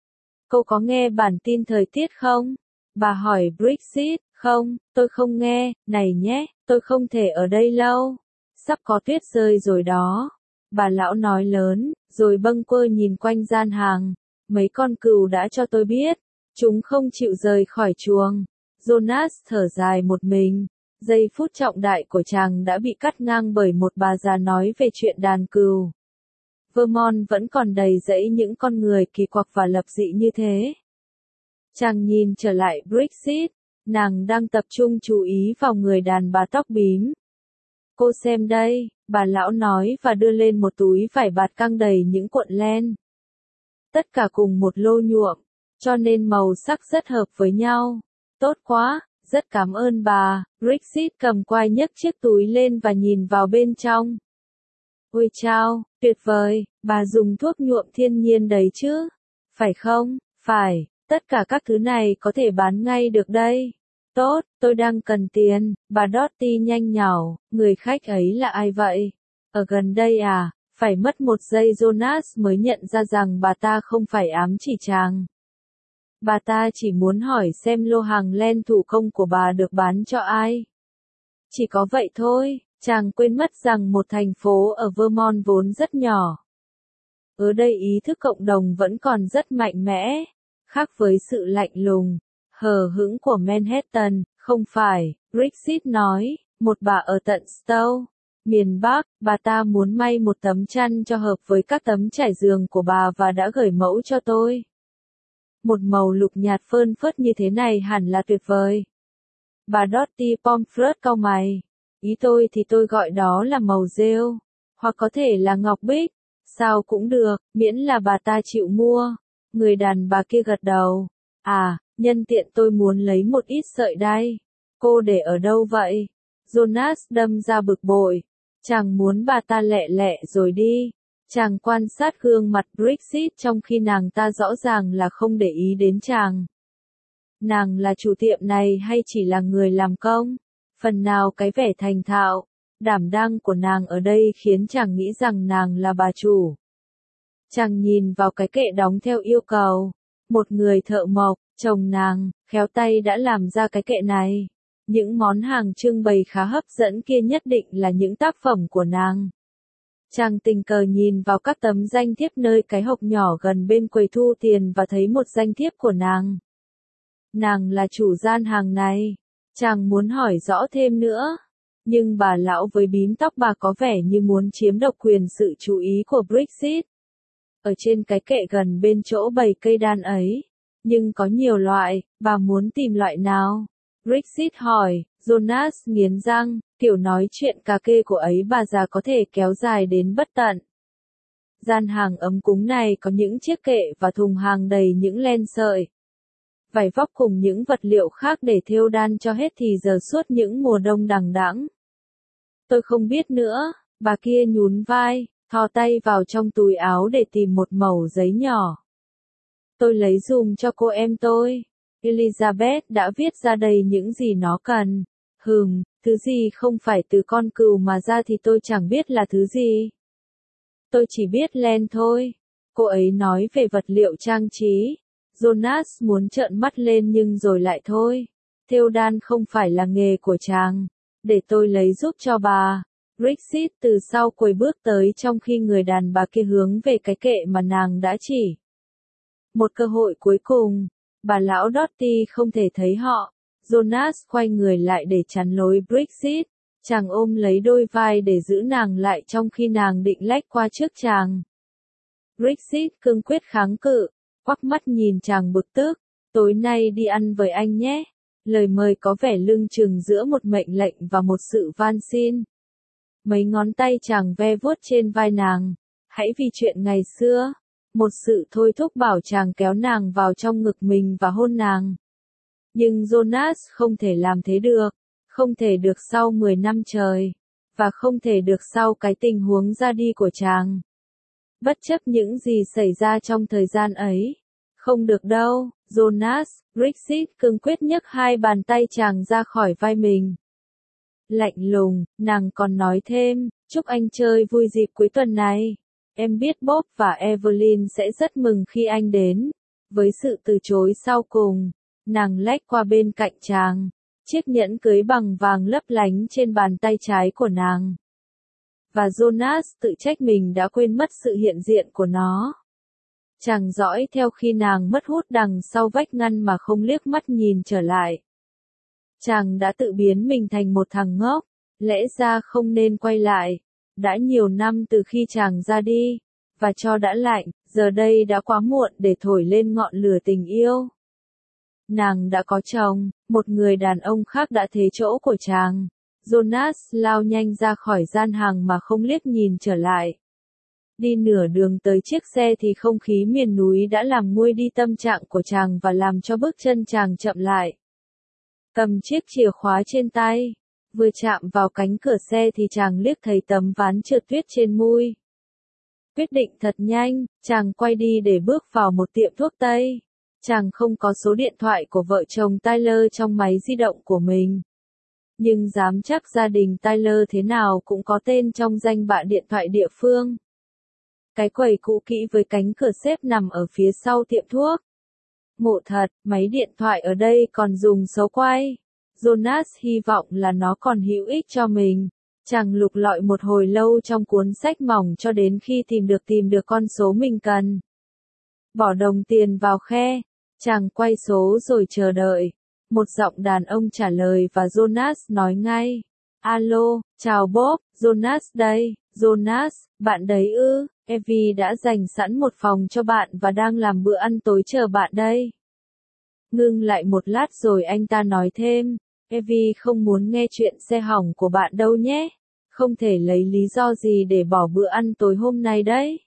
Cô có nghe bản tin thời tiết không? Bà hỏi Brexit. Không, tôi không nghe, này nhé, tôi không thể ở đây lâu. Sắp có tuyết rơi rồi đó. Bà lão nói lớn, rồi bâng quơ nhìn quanh gian hàng. Mấy con cừu đã cho tôi biết. Chúng không chịu rời khỏi chuồng. Jonas thở dài một mình. Giây phút trọng đại của chàng đã bị cắt ngang bởi một bà già nói về chuyện đàn cừu. Vermont vẫn còn đầy rẫy những con người kỳ quặc và lập dị như thế. Chàng nhìn trở lại Brexit. Nàng đang tập trung chú ý vào người đàn bà tóc bím. Cô xem đây, bà lão nói và đưa lên một túi vải bạt căng đầy những cuộn len. Tất cả cùng một lô nhuộm, cho nên màu sắc rất hợp với nhau. Tốt quá, rất cảm ơn bà. Brexit cầm quai nhấc chiếc túi lên và nhìn vào bên trong. Ôi chao, tuyệt vời, bà dùng thuốc nhuộm thiên nhiên đấy chứ? Phải không? Phải, tất cả các thứ này có thể bán ngay được đây. Tốt, tôi đang cần tiền, bà Dottie nhanh nhảu, người khách ấy là ai vậy? Ở gần đây à? Phải mất một giây Jonas mới nhận ra rằng bà ta không phải ám chỉ chàng. Bà ta chỉ muốn hỏi xem lô hàng len thủ công của bà được bán cho ai. Chỉ có vậy thôi, chàng quên mất rằng một thành phố ở Vermont vốn rất nhỏ. Ở đây ý thức cộng đồng vẫn còn rất mạnh mẽ, khác với sự lạnh lùng, hờ hững của Manhattan, không phải, Brexit nói, một bà ở tận Stowe, miền Bắc, bà ta muốn may một tấm chăn cho hợp với các tấm trải giường của bà và đã gửi mẫu cho tôi. Một màu lục nhạt phơn phớt như thế này hẳn là tuyệt vời. Bà Dottie Pomfret cau mày. Ý tôi thì tôi gọi đó là màu rêu, hoặc có thể là ngọc bích, sao cũng được, miễn là bà ta chịu mua. Người đàn bà kia gật đầu. À, nhân tiện tôi muốn lấy một ít sợi đay. Cô để ở đâu vậy? Jonas đâm ra bực bội. Chàng muốn bà ta lẹ lẹ rồi đi. Chàng quan sát gương mặt Brexit trong khi nàng ta rõ ràng là không để ý đến chàng. Nàng là chủ tiệm này hay chỉ là người làm công? Phần nào cái vẻ thành thạo, đảm đang của nàng ở đây khiến chàng nghĩ rằng nàng là bà chủ. Chàng nhìn vào cái kệ đóng theo yêu cầu. Một người thợ mộc, chồng nàng, khéo tay đã làm ra cái kệ này. Những món hàng trưng bày khá hấp dẫn kia nhất định là những tác phẩm của nàng. Chàng tình cờ nhìn vào các tấm danh thiếp nơi cái hộp nhỏ gần bên quầy thu tiền và thấy một danh thiếp của nàng. Nàng là chủ gian hàng này. Chàng muốn hỏi rõ thêm nữa. Nhưng bà lão với bím tóc bà có vẻ như muốn chiếm độc quyền sự chú ý của Brexit. Ở trên cái kệ gần bên chỗ bày cây đan ấy. Nhưng có nhiều loại, bà muốn tìm loại nào? Brexit hỏi, Jonas nghiến răng, kiểu nói chuyện cà kê của ấy bà già có thể kéo dài đến bất tận. Gian hàng ấm cúng này có những chiếc kệ và thùng hàng đầy những len sợi. Vải vóc cùng những vật liệu khác để thêu đan cho hết thì giờ suốt những mùa đông đằng đẵng. Tôi không biết nữa, bà kia nhún vai, thò tay vào trong túi áo để tìm một mẩu giấy nhỏ. Tôi lấy dùm cho cô em tôi. Elizabeth đã viết ra đầy những gì nó cần. Thứ gì không phải từ con cừu mà ra thì tôi chẳng biết là thứ gì. Tôi chỉ biết len thôi. Cô ấy nói về vật liệu trang trí. Jonas muốn trợn mắt lên nhưng rồi lại thôi. Thêu đan không phải là nghề của chàng. Để tôi lấy giúp cho bà. Brexit từ sau quầy bước tới trong khi người đàn bà kia hướng về cái kệ mà nàng đã chỉ. Một cơ hội cuối cùng. Bà lão Dottie không thể thấy họ. Jonas quay người lại để chắn lối Brexit. Chàng ôm lấy đôi vai để giữ nàng lại trong khi nàng định lách qua trước chàng. Brexit cương quyết kháng cự. Quắc mắt nhìn chàng bực tức. Tối nay đi ăn với anh nhé. Lời mời có vẻ lưng chừng giữa một mệnh lệnh và một sự van xin. Mấy ngón tay chàng ve vuốt trên vai nàng. Hãy vì chuyện ngày xưa. Một sự thôi thúc bảo chàng kéo nàng vào trong ngực mình và hôn nàng. Nhưng Jonas không thể làm thế được. Không thể được sau 10 năm trời. Và không thể được sau cái tình huống ra đi của chàng. Bất chấp những gì xảy ra trong thời gian ấy. Không được đâu, Jonas. Brexit cương quyết nhấc hai bàn tay chàng ra khỏi vai mình. Lạnh lùng, nàng còn nói thêm, chúc anh chơi vui dịp cuối tuần này. Em biết Bob và Evelyn sẽ rất mừng khi anh đến. Với sự từ chối sau cùng, nàng lách qua bên cạnh chàng, chiếc nhẫn cưới bằng vàng lấp lánh trên bàn tay trái của nàng. Và Jonas tự trách mình đã quên mất sự hiện diện của nó. Chàng dõi theo khi nàng mất hút đằng sau vách ngăn mà không liếc mắt nhìn trở lại. Chàng đã tự biến mình thành một thằng ngốc, lẽ ra không nên quay lại. Đã nhiều năm từ khi chàng ra đi, và cho đã lạnh, giờ đây đã quá muộn để thổi lên ngọn lửa tình yêu. Nàng đã có chồng, một người đàn ông khác đã thế chỗ của chàng. Jonas lao nhanh ra khỏi gian hàng mà không liếc nhìn trở lại. Đi nửa đường tới chiếc xe thì không khí miền núi đã làm nguôi đi tâm trạng của chàng và làm cho bước chân chàng chậm lại. Cầm chiếc chìa khóa trên tay, vừa chạm vào cánh cửa xe thì chàng liếc thấy tấm ván trượt tuyết trên mui. Quyết định thật nhanh, chàng quay đi để bước vào một tiệm thuốc tây. Chàng không có số điện thoại của vợ chồng Tyler trong máy di động của mình. Nhưng dám chắc gia đình Tyler thế nào cũng có tên trong danh bạ điện thoại địa phương. Cái quầy cũ kỹ với cánh cửa xếp nằm ở phía sau tiệm thuốc. Ngộ thật, máy điện thoại ở đây còn dùng số quay. Jonas hy vọng là nó còn hữu ích cho mình. Chàng lục lọi một hồi lâu trong cuốn sách mỏng cho đến khi tìm được con số mình cần. Bỏ đồng tiền vào khe. Chàng quay số rồi chờ đợi. Một giọng đàn ông trả lời và Jonas nói ngay. Alo, chào Bob, Jonas đây. Jonas, bạn đấy ư? Evie đã dành sẵn một phòng cho bạn và đang làm bữa ăn tối chờ bạn đây. Ngưng lại một lát rồi anh ta nói thêm. Evie không muốn nghe chuyện xe hỏng của bạn đâu nhé. Không thể lấy lý do gì để bỏ bữa ăn tối hôm nay đấy.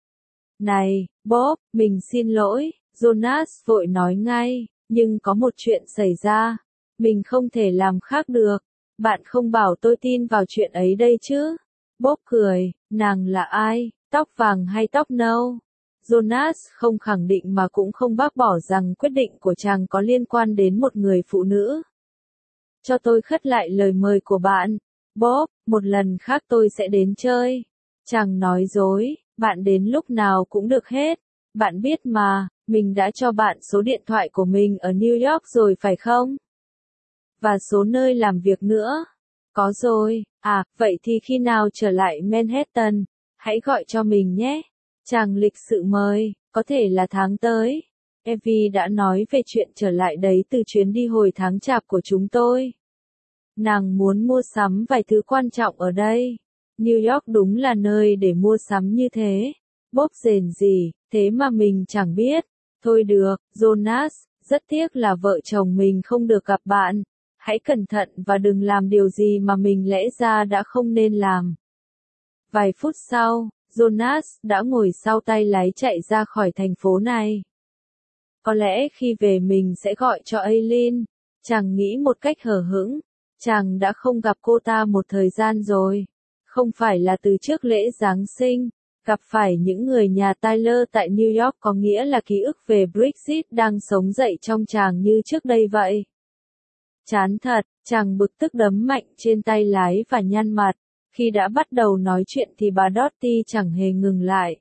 Này, Bob, mình xin lỗi. Jonas vội nói ngay. Nhưng có một chuyện xảy ra. Mình không thể làm khác được. Bạn không bảo tôi tin vào chuyện ấy đây chứ? Bob cười. Nàng là ai? Tóc vàng hay tóc nâu? Jonas không khẳng định mà cũng không bác bỏ rằng quyết định của chàng có liên quan đến một người phụ nữ. Cho tôi khất lại lời mời của bạn. Bob, một lần khác tôi sẽ đến chơi. Chàng nói dối, bạn đến lúc nào cũng được hết. Bạn biết mà, mình đã cho bạn số điện thoại của mình ở New York rồi phải không? Và số nơi làm việc nữa. Có rồi, vậy thì khi nào trở lại Manhattan, hãy gọi cho mình nhé. Chàng lịch sự mời, có thể là tháng tới. Evie đã nói về chuyện trở lại đấy từ chuyến đi hồi tháng chạp của chúng tôi. Nàng muốn mua sắm vài thứ quan trọng ở đây. New York đúng là nơi để mua sắm như thế. Bob rền rỉ, thế mà mình chẳng biết. Thôi được, Jonas, rất tiếc là vợ chồng mình không được gặp bạn. Hãy cẩn thận và đừng làm điều gì mà mình lẽ ra đã không nên làm. Vài phút sau, Jonas đã ngồi sau tay lái chạy ra khỏi thành phố này. Có lẽ khi về mình sẽ gọi cho Aileen. Chàng nghĩ một cách hờ hững. Chàng đã không gặp cô ta một thời gian rồi. Không phải là từ trước lễ Giáng sinh. Gặp phải những người nhà Tyler tại New York có nghĩa là ký ức về Brexit đang sống dậy trong chàng như trước đây vậy. Chán thật, chàng bực tức đấm mạnh trên tay lái và nhăn mặt. Khi đã bắt đầu nói chuyện thì bà Dottie chẳng hề ngừng lại.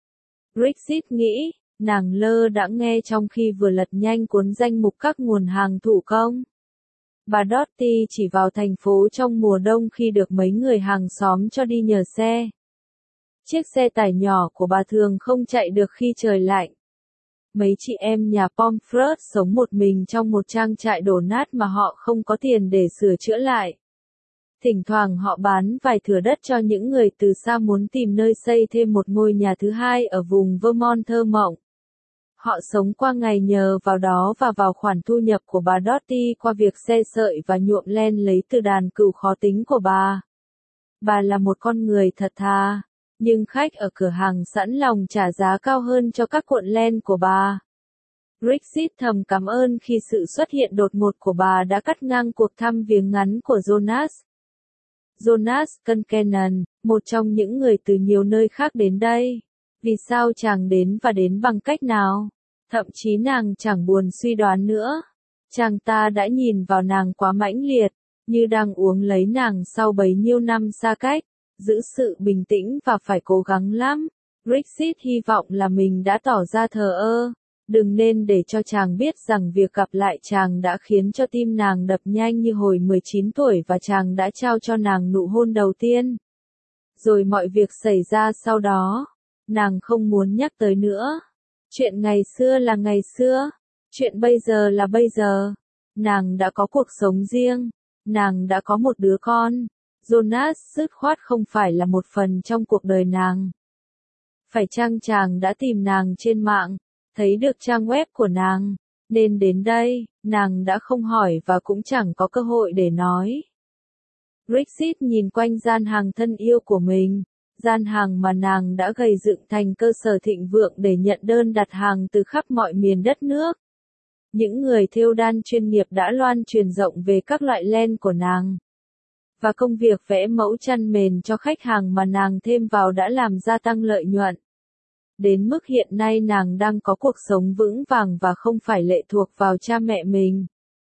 Brexit nghĩ, nàng lơ đãng nghe trong khi vừa lật nhanh cuốn danh mục các nguồn hàng thủ công. Bà Dottie chỉ vào thành phố trong mùa đông khi được mấy người hàng xóm cho đi nhờ xe. Chiếc xe tải nhỏ của bà thường không chạy được khi trời lạnh. Mấy chị em nhà Pomfret sống một mình trong một trang trại đổ nát mà họ không có tiền để sửa chữa lại. Thỉnh thoảng họ bán vài thửa đất cho những người từ xa muốn tìm nơi xây thêm một ngôi nhà thứ hai ở vùng Vermont thơ mộng. Họ sống qua ngày nhờ vào đó và vào khoản thu nhập của bà Dottie qua việc xe sợi và nhuộm len lấy từ đàn cừu khó tính của bà. Bà là một con người thật thà, nhưng khách ở cửa hàng sẵn lòng trả giá cao hơn cho các cuộn len của bà. Brexit thầm cảm ơn khi sự xuất hiện đột ngột của bà đã cắt ngang cuộc thăm viếng ngắn của Jonas. Jonas Concannon, một trong những người từ nhiều nơi khác đến đây. Vì sao chàng đến và đến bằng cách nào? Thậm chí nàng chẳng buồn suy đoán nữa. Chàng ta đã nhìn vào nàng quá mãnh liệt, như đang uống lấy nàng sau bấy nhiêu năm xa cách. Giữ sự bình tĩnh và phải cố gắng lắm. Brexit hy vọng là mình đã tỏ ra thờ ơ. Đừng nên để cho chàng biết rằng việc gặp lại chàng đã khiến cho tim nàng đập nhanh như hồi 19 tuổi và chàng đã trao cho nàng nụ hôn đầu tiên. Rồi mọi việc xảy ra sau đó, nàng không muốn nhắc tới nữa. Chuyện ngày xưa là ngày xưa, chuyện bây giờ là bây giờ. Nàng đã có cuộc sống riêng, nàng đã có một đứa con. Jonas dứt khoát không phải là một phần trong cuộc đời nàng. Phải chăng chàng đã tìm nàng trên mạng, thấy được trang web của nàng, nên đến đây, nàng đã không hỏi và cũng chẳng có cơ hội để nói. Brexit nhìn quanh gian hàng thân yêu của mình, gian hàng mà nàng đã gầy dựng thành cơ sở thịnh vượng để nhận đơn đặt hàng từ khắp mọi miền đất nước. Những người thêu đan chuyên nghiệp đã loan truyền rộng về các loại len của nàng. Và công việc vẽ mẫu chăn mền cho khách hàng mà nàng thêm vào đã làm gia tăng lợi nhuận. Đến mức hiện nay nàng đang có cuộc sống vững vàng và không phải lệ thuộc vào cha mẹ mình.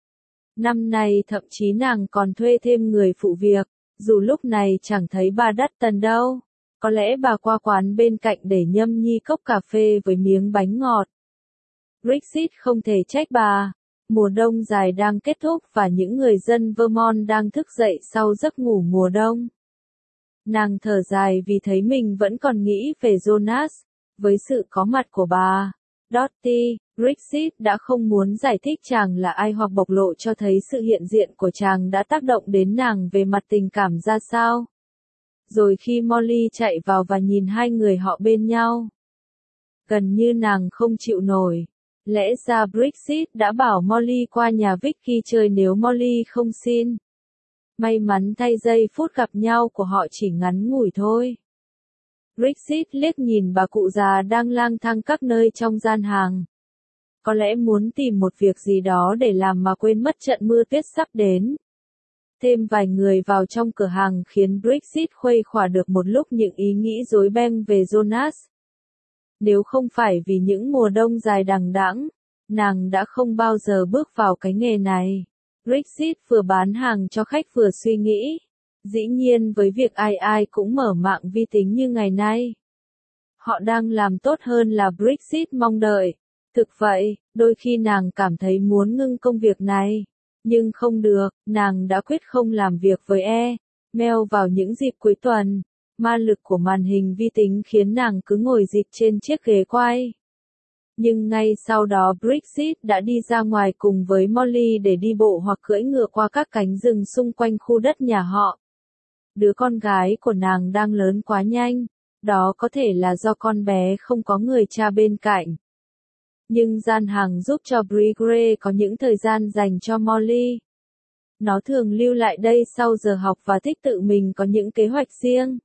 Năm nay thậm chí nàng còn thuê thêm người phụ việc, dù lúc này chẳng thấy bà Dutton đâu. Có lẽ bà qua quán bên cạnh để nhâm nhi cốc cà phê với miếng bánh ngọt. Brexit không thể trách bà. Mùa đông dài đang kết thúc và những người dân Vermont đang thức dậy sau giấc ngủ mùa đông. Nàng thở dài vì thấy mình vẫn còn nghĩ về Jonas. Với sự có mặt của bà, Dottie, Brexit đã không muốn giải thích chàng là ai hoặc bộc lộ cho thấy sự hiện diện của chàng đã tác động đến nàng về mặt tình cảm ra sao. Rồi khi Molly chạy vào và nhìn hai người họ bên nhau, gần như nàng không chịu nổi. Lẽ ra Brexit đã bảo Molly qua nhà Vicky chơi nếu Molly không xin. May mắn thay giây phút gặp nhau của họ chỉ ngắn ngủi thôi. Brexit liếc nhìn bà cụ già đang lang thang các nơi trong gian hàng. Có lẽ muốn tìm một việc gì đó để làm mà quên mất trận mưa tuyết sắp đến. Thêm vài người vào trong cửa hàng khiến Brexit khuây khỏa được một lúc những ý nghĩ rối beng về Jonas. Nếu không phải vì những mùa đông dài đằng đẵng, nàng đã không bao giờ bước vào cái nghề này. Brexit vừa bán hàng cho khách vừa suy nghĩ. Dĩ nhiên với việc ai ai cũng mở mạng vi tính như ngày nay. Họ đang làm tốt hơn là Brexit mong đợi. Thực vậy, đôi khi nàng cảm thấy muốn ngưng công việc này. Nhưng không được, nàng đã quyết không làm việc với mail vào những dịp cuối tuần. Ma lực của màn hình vi tính khiến nàng cứ ngồi dịch trên chiếc ghế quay. Nhưng ngay sau đó Brexit đã đi ra ngoài cùng với Molly để đi bộ hoặc cưỡi ngựa qua các cánh rừng xung quanh khu đất nhà họ. Đứa con gái của nàng đang lớn quá nhanh, đó có thể là do con bé không có người cha bên cạnh. Nhưng gian hàng giúp cho Brigre có những thời gian dành cho Molly. Nó thường lưu lại đây sau giờ học và thích tự mình có những kế hoạch riêng.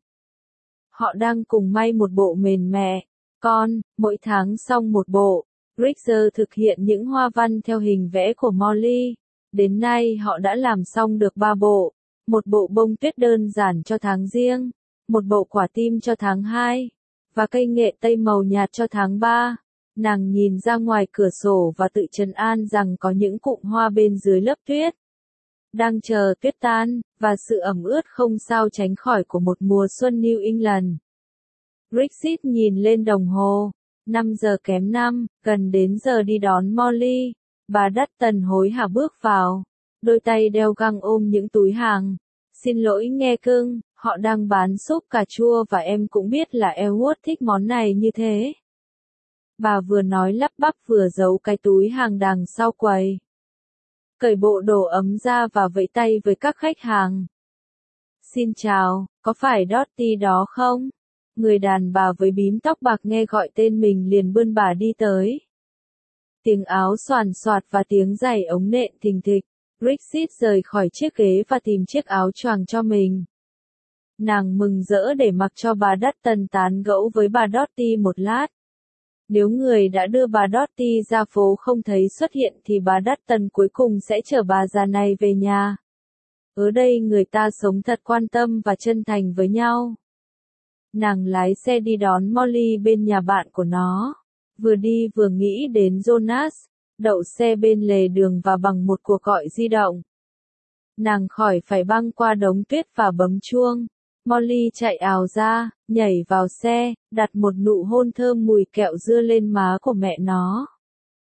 Họ đang cùng may một bộ mền mẹ, con, mỗi tháng xong một bộ. Brigger thực hiện những hoa văn theo hình vẽ của Molly. Đến nay họ đã làm xong được 3 bộ. Một bộ bông tuyết đơn giản cho tháng riêng, một bộ quả tim cho tháng 2, và cây nghệ tây màu nhạt cho tháng 3. Nàng nhìn ra ngoài cửa sổ và tự trấn an rằng có những cụm hoa bên dưới lớp tuyết. Đang chờ tuyết tan, và sự ẩm ướt không sao tránh khỏi của một mùa xuân New England. Brexit nhìn lên đồng hồ, 5 giờ kém 5, gần đến giờ đi đón Molly. Bà Dutton hối hả bước vào, đôi tay đeo găng ôm những túi hàng. Xin lỗi nghe cưng, họ đang bán súp cà chua và em cũng biết là Elwood thích món này như thế. Bà vừa nói lắp bắp vừa giấu cái túi hàng đằng sau quầy. Cởi bộ đồ ấm ra và vẫy tay với các khách hàng. Xin chào, có phải Dottie đó không? Người đàn bà với bím tóc bạc nghe gọi tên mình liền bươn bà đi tới. Tiếng áo xoàn xoạt và tiếng giày ống nện thình thịch. Brexit rời khỏi chiếc ghế và tìm chiếc áo choàng cho mình. Nàng mừng rỡ để mặc cho bà Dutton tán gẫu với bà Dottie một lát. Nếu người đã đưa bà Dottie ra phố không thấy xuất hiện thì bà Dutton cuối cùng sẽ chở bà già này về nhà. Ở đây người ta sống thật quan tâm và chân thành với nhau. Nàng lái xe đi đón Molly bên nhà bạn của nó. Vừa đi vừa nghĩ đến Jonas. Đậu xe bên lề đường và bằng một cuộc gọi di động. Nàng khỏi phải băng qua đống tuyết và bấm chuông. Molly chạy ào ra, nhảy vào xe, đặt một nụ hôn thơm mùi kẹo dưa lên má của mẹ nó.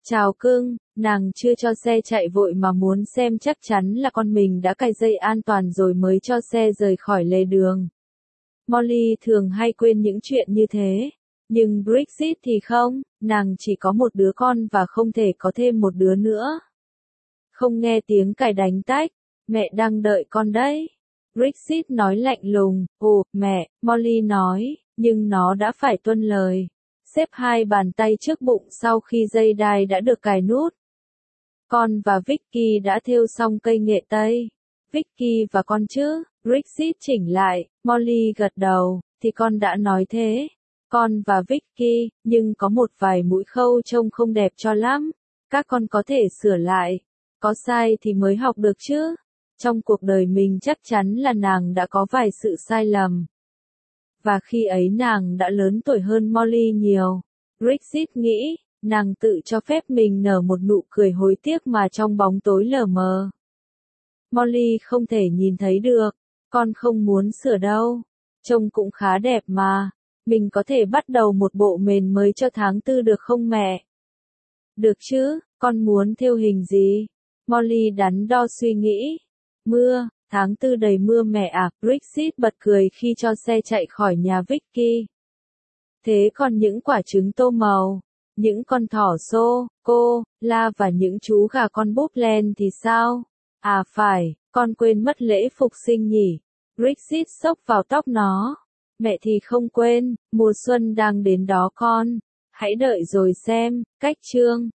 Chào cưng, nàng chưa cho xe chạy vội mà muốn xem chắc chắn là con mình đã cài dây an toàn rồi mới cho xe rời khỏi lề đường. Molly thường hay quên những chuyện như thế. Nhưng Brexit thì không, nàng chỉ có một đứa con và không thể có thêm một đứa nữa. Không nghe tiếng cài đánh tách, mẹ đang đợi con đấy. Brexit nói lạnh lùng, ồ, mẹ, Molly nói, nhưng nó đã phải tuân lời. Xếp hai bàn tay trước bụng sau khi dây đai đã được cài nút. Con và Vicky đã thêu xong cây nghệ tây. Vicky và con chứ, Brexit chỉnh lại, Molly gật đầu, thì con đã nói thế. Con và Vicky, nhưng có một vài mũi khâu trông không đẹp cho lắm. Các con có thể sửa lại. Có sai thì mới học được chứ. Trong cuộc đời mình chắc chắn là nàng đã có vài sự sai lầm. Và khi ấy nàng đã lớn tuổi hơn Molly nhiều. Brexit nghĩ, nàng tự cho phép mình nở một nụ cười hối tiếc mà trong bóng tối lờ mờ. Molly không thể nhìn thấy được, con không muốn sửa đâu. Trông cũng khá đẹp mà. Mình có thể bắt đầu một bộ mền mới cho tháng 4 được không mẹ? Được chứ, con muốn thêu hình gì? Molly đắn đo suy nghĩ. Mưa, tháng 4 đầy mưa mẹ à, Brexit bật cười khi cho xe chạy khỏi nhà Vicky. Thế còn những quả trứng tô màu, những con thỏ xô, cô, la và những chú gà con búp len thì sao? À phải, con quên mất lễ phục sinh nhỉ? Brexit xốc vào tóc nó. Mẹ thì không quên, mùa xuân đang đến đó con. Hãy đợi rồi xem, cách chương.